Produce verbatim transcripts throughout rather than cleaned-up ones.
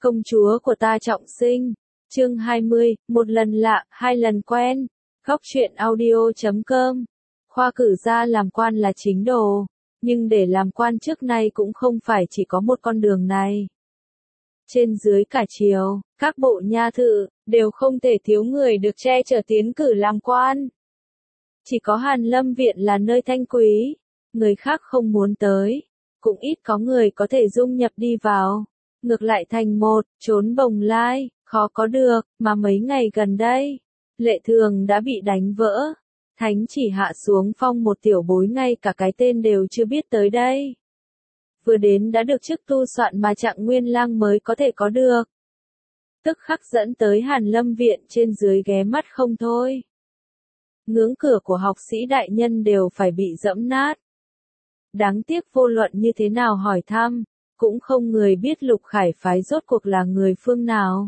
Công chúa của ta trọng sinh. Chương hai mươi, một lần lạ, hai lần quen. Góc truyện audio chấm com. Khoa cử ra làm quan là chính đồ, nhưng để làm quan trước nay cũng không phải chỉ có một con đường này. Trên dưới cả triều, các bộ nha thự, đều không thể thiếu người được che chở tiến cử làm quan. Chỉ có Hàn Lâm Viện là nơi thanh quý, người khác không muốn tới, cũng ít có người có thể dung nhập đi vào. Ngược lại thành một, trốn bồng lai, khó có được, mà mấy ngày gần đây, lệ thường đã bị đánh vỡ. Thánh chỉ hạ xuống phong một tiểu bối ngay cả cái tên đều chưa biết tới đây. Vừa đến đã được chức tu soạn mà Trạng Nguyên Lang mới có thể có được. Tức khắc dẫn tới Hàn Lâm Viện trên dưới ghé mắt không thôi. Ngưỡng cửa của học sĩ đại nhân đều phải bị dẫm nát. Đáng tiếc vô luận như thế nào hỏi thăm, cũng không người biết Lục Khải phái rốt cuộc là người phương nào.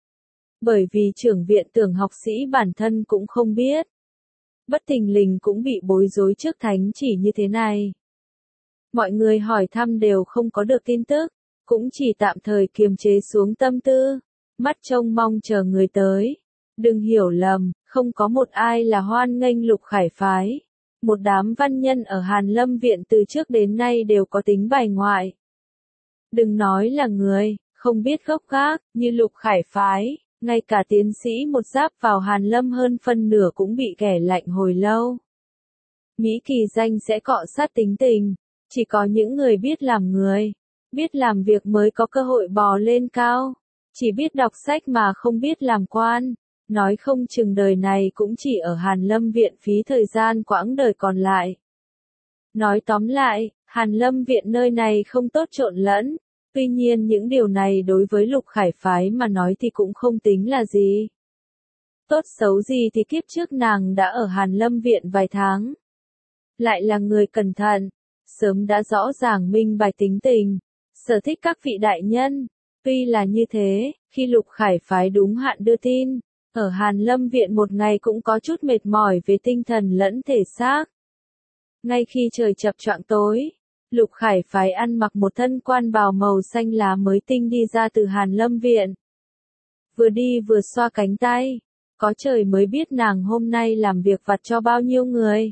Bởi vì trưởng viện tưởng học sĩ bản thân cũng không biết. Bất thình lình cũng bị bối rối trước thánh chỉ như thế này. Mọi người hỏi thăm đều không có được tin tức, cũng chỉ tạm thời kiềm chế xuống tâm tư, mắt trông mong chờ người tới. Đừng hiểu lầm, không có một ai là hoan nghênh Lục Khải phái. Một đám văn nhân ở Hàn Lâm Viện từ trước đến nay đều có tính bài ngoại. Đừng nói là người, không biết gốc gác, như Lục Khải phái, ngay cả tiến sĩ một giáp vào Hàn Lâm hơn phân nửa cũng bị ghẻ lạnh hồi lâu. Mỹ kỳ danh sẽ cọ sát tính tình, chỉ có những người biết làm người, biết làm việc mới có cơ hội bò lên cao, chỉ biết đọc sách mà không biết làm quan, nói không chừng đời này cũng chỉ ở Hàn Lâm Viện phí thời gian quãng đời còn lại. Nói tóm lại, Hàn Lâm Viện nơi này không tốt trộn lẫn. Tuy nhiên những điều này đối với Lục Khải phái mà nói thì cũng không tính là gì. Tốt xấu gì thì kiếp trước nàng đã ở Hàn Lâm Viện vài tháng. Lại là người cẩn thận, sớm đã rõ ràng minh bạch tính tình, sở thích các vị đại nhân. Tuy là như thế, khi Lục Khải phái đúng hạn đưa tin, ở Hàn Lâm Viện một ngày cũng có chút mệt mỏi về tinh thần lẫn thể xác. Ngay khi trời chập choạng tối, Lục Khải phái ăn mặc một thân quan bào màu xanh lá mới tinh đi ra từ Hàn Lâm Viện. Vừa đi vừa xoa cánh tay, có trời mới biết nàng hôm nay làm việc vặt cho bao nhiêu người.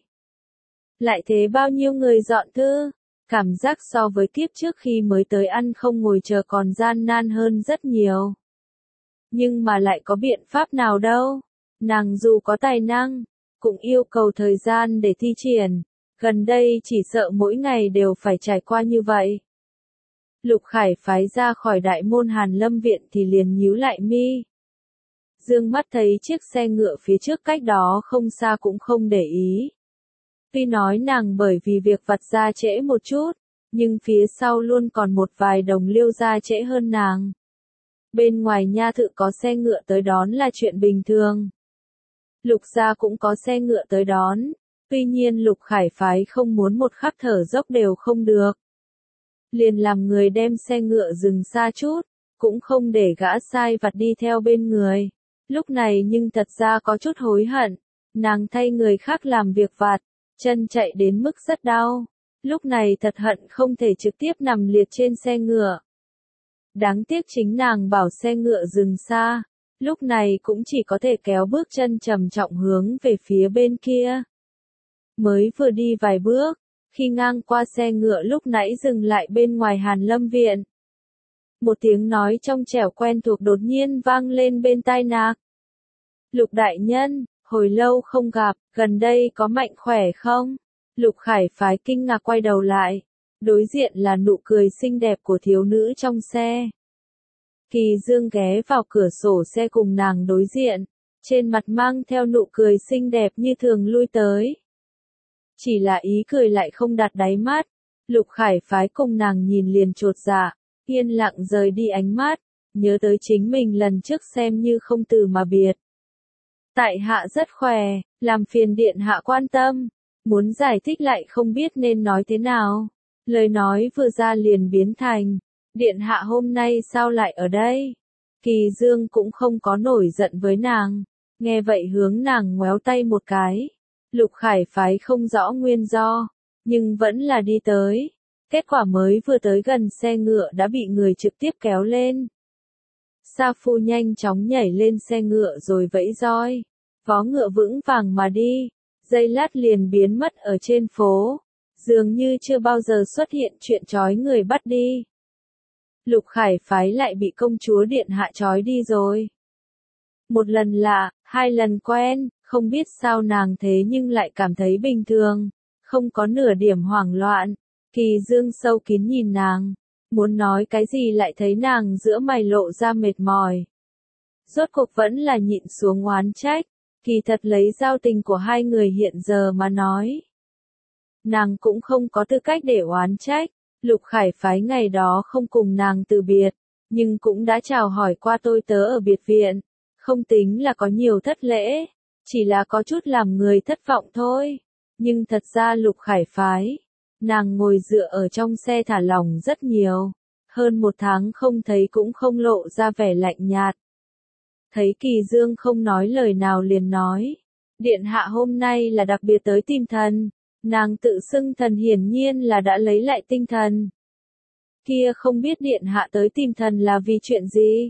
Lại thế bao nhiêu người dọn thư, cảm giác so với kiếp trước khi mới tới ăn không ngồi chờ còn gian nan hơn rất nhiều. Nhưng mà lại có biện pháp nào đâu, nàng dù có tài năng, cũng yêu cầu thời gian để thi triển. Gần đây chỉ sợ mỗi ngày đều phải trải qua như vậy. Lục Khải phái ra khỏi đại môn Hàn Lâm Viện thì liền nhíu lại mi. Dương mắt thấy chiếc xe ngựa phía trước cách đó không xa cũng không để ý. Tuy nói nàng bởi vì việc vặt ra trễ một chút, nhưng phía sau luôn còn một vài đồng liêu ra trễ hơn nàng. Bên ngoài nha thự có xe ngựa tới đón là chuyện bình thường. Lục gia cũng có xe ngựa tới đón. Tuy nhiên Lục Khải phái không muốn một khắc thở dốc đều không được. Liền làm người đem xe ngựa dừng xa chút, cũng không để gã sai vặt đi theo bên người. Lúc này nhưng thật ra có chút hối hận, nàng thay người khác làm việc vặt, chân chạy đến mức rất đau. Lúc này thật hận không thể trực tiếp nằm liệt trên xe ngựa. Đáng tiếc chính nàng bảo xe ngựa dừng xa, lúc này cũng chỉ có thể kéo bước chân trầm trọng hướng về phía bên kia. Mới vừa đi vài bước, khi ngang qua xe ngựa lúc nãy dừng lại bên ngoài Hàn Lâm Viện. Một tiếng nói trong trẻo quen thuộc đột nhiên vang lên bên tai nàng. Lục đại nhân, hồi lâu không gặp, gần đây có mạnh khỏe không? Lục Khải phái kinh ngạc quay đầu lại, đối diện là nụ cười xinh đẹp của thiếu nữ trong xe. Kỳ Dương ghé vào cửa sổ xe cùng nàng đối diện, trên mặt mang theo nụ cười xinh đẹp như thường lui tới. Chỉ là ý cười lại không đặt đáy mắt, Lục Khải phái cùng nàng nhìn liền chột dạ, yên lặng rời đi ánh mắt, nhớ tới chính mình lần trước xem như không từ mà biệt. Tại hạ rất khỏe, làm phiền điện hạ quan tâm, muốn giải thích lại không biết nên nói thế nào. Lời nói vừa ra liền biến thành, điện hạ hôm nay sao lại ở đây? Kỳ Dương cũng không có nổi giận với nàng, nghe vậy hướng nàng ngoéo tay một cái. Lục Khải phái không rõ nguyên do, nhưng vẫn là đi tới. Kết quả mới vừa tới gần xe ngựa đã bị người trực tiếp kéo lên. Sa Phu nhanh chóng nhảy lên xe ngựa rồi vẫy roi. Vó ngựa vững vàng mà đi, giây lát liền biến mất ở trên phố. Dường như chưa bao giờ xuất hiện chuyện trói người bắt đi. Lục Khải Phái lại bị công chúa điện hạ trói đi rồi. Một lần lạ, hai lần quen, không biết sao nàng thế nhưng lại cảm thấy bình thường, không có nửa điểm hoảng loạn. Kỳ Dương sâu kín nhìn nàng, muốn nói cái gì lại thấy nàng giữa mày lộ ra mệt mỏi. Rốt cuộc vẫn là nhịn xuống oán trách, kỳ thật lấy giao tình của hai người hiện giờ mà nói. Nàng cũng không có tư cách để oán trách, Lục Khải Phái ngày đó không cùng nàng từ biệt, nhưng cũng đã chào hỏi qua tôi tớ ở biệt viện, không tính là có nhiều thất lễ, chỉ là có chút làm người thất vọng thôi. Nhưng thật ra Lục Khải Phái, nàng ngồi dựa ở trong xe thả lỏng rất nhiều, hơn một tháng không thấy cũng không lộ ra vẻ lạnh nhạt. Thấy Kỳ Dương không nói lời nào liền nói, điện hạ hôm nay là đặc biệt tới tìm thần. Nàng tự xưng thần hiển nhiên là đã lấy lại tinh thần. Kia không biết điện hạ tới tìm thần là vì chuyện gì?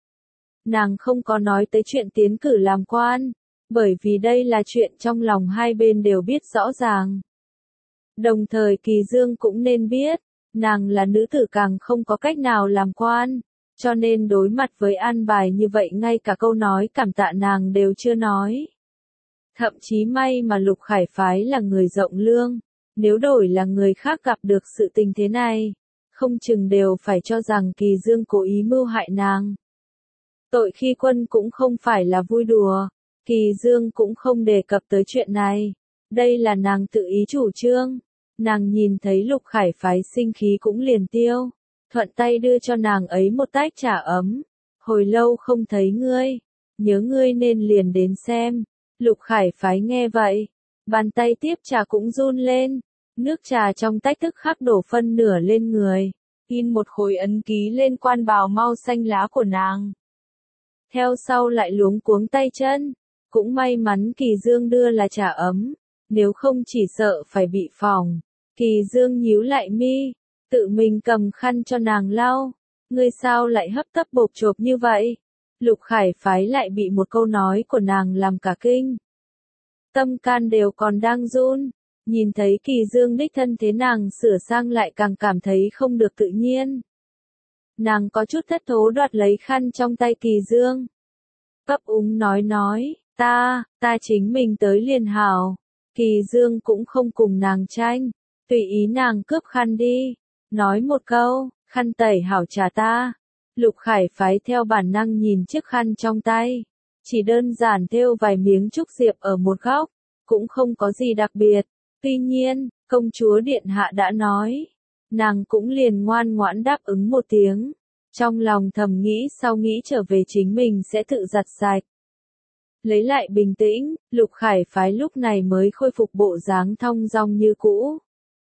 Nàng không có nói tới chuyện tiến cử làm quan, bởi vì đây là chuyện trong lòng hai bên đều biết rõ ràng. Đồng thời Kỳ Dương cũng nên biết, nàng là nữ tử càng không có cách nào làm quan, cho nên đối mặt với an bài như vậy ngay cả câu nói cảm tạ nàng đều chưa nói. Thậm chí may mà Lục Khải Phái là người rộng lương, nếu đổi là người khác gặp được sự tình thế này, không chừng đều phải cho rằng Kỳ Dương cố ý mưu hại nàng. Tội khi quân cũng không phải là vui đùa, Kỳ Dương cũng không đề cập tới chuyện này, đây là nàng tự ý chủ trương. Nàng nhìn thấy Lục Khải Phái sinh khí cũng liền tiêu, thuận tay đưa cho nàng ấy một tách trà ấm. Hồi lâu không thấy ngươi, nhớ ngươi nên liền đến xem. Lục Khải Phái nghe vậy, bàn tay tiếp trà cũng run lên, nước trà trong tách tức khắc đổ phân nửa lên người, in một khối ấn ký lên quan bào mau xanh lá của nàng. Theo sau lại luống cuống tay chân, cũng may mắn Kỳ Dương đưa là trà ấm, nếu không chỉ sợ phải bị phỏng. Kỳ Dương nhíu lại mi, tự mình cầm khăn cho nàng lau, ngươi sao lại hấp tấp bộp chộp như vậy? Lục Khải Phái lại bị một câu nói của nàng làm cả kinh. Tâm can đều còn đang run, nhìn thấy Kỳ Dương đích thân thế nàng sửa sang lại càng cảm thấy không được tự nhiên. Nàng có chút thất thố đoạt lấy khăn trong tay Kỳ Dương. Ấp úng nói nói, ta, ta chính mình tới liền hảo. Kỳ Dương cũng không cùng nàng tranh, tùy ý nàng cướp khăn đi, nói một câu, khăn tẩy hảo trả ta. Lục Khải Phái theo bản năng nhìn chiếc khăn trong tay, chỉ đơn giản thêu vài miếng trúc diệp ở một góc, cũng không có gì đặc biệt. Tuy nhiên, công chúa điện hạ đã nói, nàng cũng liền ngoan ngoãn đáp ứng một tiếng, trong lòng thầm nghĩ sau nghĩ trở về chính mình sẽ tự giặt sạch. Lấy lại bình tĩnh, Lục Khải Phái lúc này mới khôi phục bộ dáng thong dong như cũ.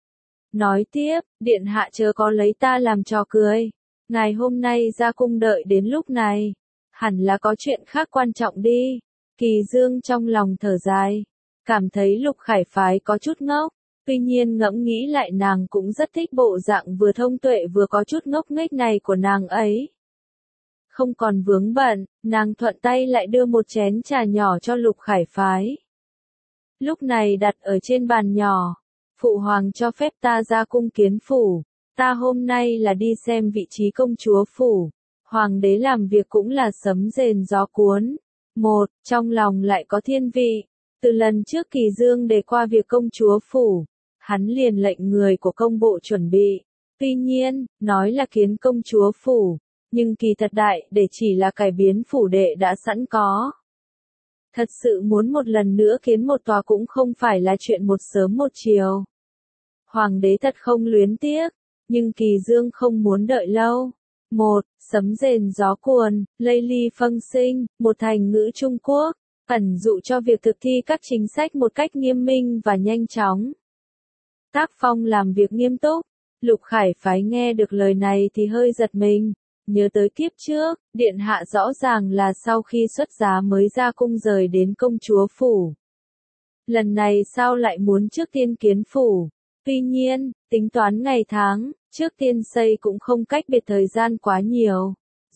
Nói tiếp, điện hạ chớ có lấy ta làm trò cười. Ngày hôm nay ra cung đợi đến lúc này, hẳn là có chuyện khác quan trọng đi. Kỳ Dương trong lòng thở dài, cảm thấy Lục Khải Phái có chút ngốc, tuy nhiên ngẫm nghĩ lại nàng cũng rất thích bộ dạng vừa thông tuệ vừa có chút ngốc nghếch này của nàng ấy. Không còn vướng bận, nàng thuận tay lại đưa một chén trà nhỏ cho Lục Khải Phái. Lúc này đặt ở trên bàn nhỏ, phụ hoàng cho phép ta ra cung kiến phủ. Ta hôm nay là đi xem vị trí công chúa phủ, hoàng đế làm việc cũng là sấm rền gió cuốn. Một, trong lòng lại có thiên vị, từ lần trước Kỳ Dương đề qua việc công chúa phủ, hắn liền lệnh người của công bộ chuẩn bị. Tuy nhiên, nói là kiến công chúa phủ, nhưng kỳ thật đại để chỉ là cải biến phủ đệ đã sẵn có. Thật sự muốn một lần nữa kiến một tòa cũng không phải là chuyện một sớm một chiều. Hoàng đế thật không luyến tiếc. Nhưng Kỳ Dương không muốn đợi lâu. Một, sấm rền gió cuồn, lây ly phân sinh, một thành ngữ Trung Quốc, ẩn dụ cho việc thực thi các chính sách một cách nghiêm minh và nhanh chóng. Tác phong làm việc nghiêm túc. Lục Khải Phái nghe được lời này thì hơi giật mình, nhớ tới kiếp trước, điện hạ rõ ràng là sau khi xuất giá mới ra cung rời đến công chúa phủ. Lần này sao lại muốn trước tiên kiến phủ? Tuy nhiên, tính toán ngày tháng, trước tiên xây cũng không cách biệt thời gian quá nhiều.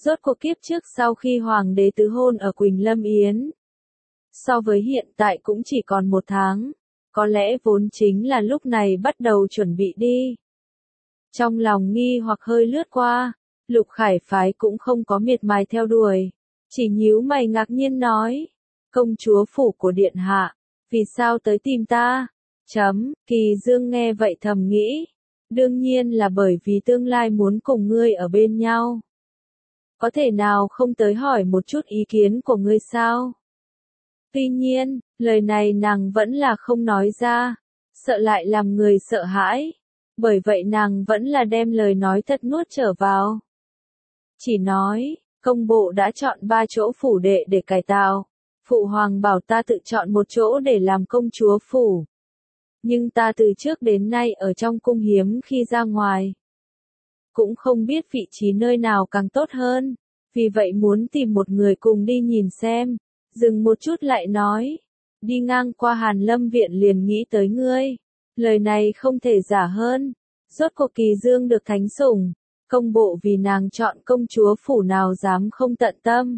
Rốt cuộc kiếp trước sau khi hoàng đế tứ hôn ở Quỳnh Lâm Yến, so với hiện tại cũng chỉ còn một tháng, có lẽ vốn chính là lúc này bắt đầu chuẩn bị đi. Trong lòng nghi hoặc hơi lướt qua, Lục Khải Phái cũng không có miệt mài theo đuổi, chỉ nhíu mày ngạc nhiên nói, công chúa phủ của điện hạ, vì sao tới tìm ta? Chấm, Kỳ Dương nghe vậy thầm nghĩ, đương nhiên là bởi vì tương lai muốn cùng ngươi ở bên nhau. Có thể nào không tới hỏi một chút ý kiến của ngươi sao? Tuy nhiên, lời này nàng vẫn là không nói ra, sợ lại làm người sợ hãi, bởi vậy nàng vẫn là đem lời nói thật nuốt trở vào. Chỉ nói, công bộ đã chọn ba chỗ phủ đệ để cải tạo, phụ hoàng bảo ta tự chọn một chỗ để làm công chúa phủ. Nhưng ta từ trước đến nay ở trong cung hiếm khi ra ngoài, cũng không biết vị trí nơi nào càng tốt hơn, vì vậy muốn tìm một người cùng đi nhìn xem. Dừng một chút lại nói, đi ngang qua Hàn Lâm viện liền nghĩ tới ngươi. Lời này không thể giả hơn, rốt cuộc Kỳ Dương được thánh sủng, công bộ vì nàng chọn công chúa phủ nào dám không tận tâm.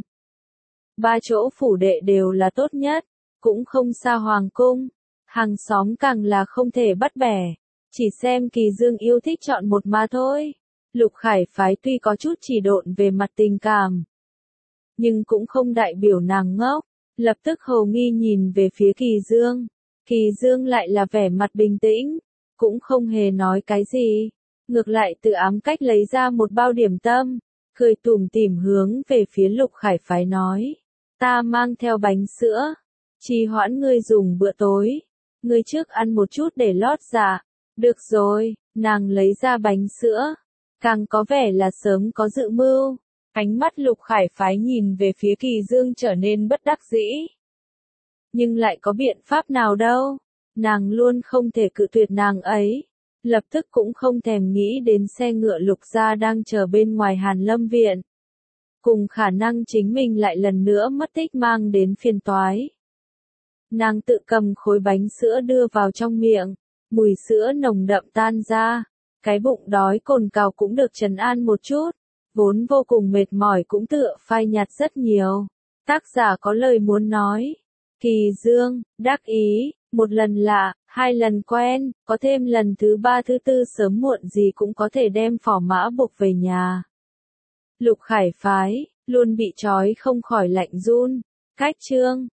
Ba chỗ phủ đệ đều là tốt nhất, cũng không xa hoàng cung, hàng xóm càng là không thể bắt bẻ, chỉ xem Kỳ Dương yêu thích chọn một mà thôi. Lục Khải Phái tuy có chút chỉ độn về mặt tình cảm, nhưng cũng không đại biểu nàng ngốc, lập tức hồ nghi nhìn về phía Kỳ Dương. Kỳ Dương lại là vẻ mặt bình tĩnh, cũng không hề nói cái gì, ngược lại tự ám cách lấy ra một bao điểm tâm, cười tủm tỉm hướng về phía Lục Khải Phái nói, ta mang theo bánh sữa, trì hoãn ngươi dùng bữa tối, ngươi trước ăn một chút để lót dạ. Được rồi, nàng lấy ra bánh sữa, càng có vẻ là sớm có dự mưu. Ánh mắt Lục Khải Phái nhìn về phía Kỳ Dương trở nên bất đắc dĩ. Nhưng lại có biện pháp nào đâu, nàng luôn không thể cự tuyệt nàng ấy. Lập tức cũng không thèm nghĩ đến xe ngựa Lục gia đang chờ bên ngoài Hàn Lâm viện. Cùng khả năng chính mình lại lần nữa mất tích mang đến phiền toái. Nàng tự cầm khối bánh sữa đưa vào trong miệng, mùi sữa nồng đậm tan ra, cái bụng đói cồn cào cũng được trấn an một chút. Vốn vô cùng mệt mỏi cũng tựa phai nhạt rất nhiều. Tác giả có lời muốn nói. Kỳ Dương, đắc ý, một lần lạ, hai lần quen, có thêm lần thứ ba thứ tư sớm muộn gì cũng có thể đem phò mã buộc về nhà. Lục Khải Phái, luôn bị trói không khỏi lạnh run. Cách chương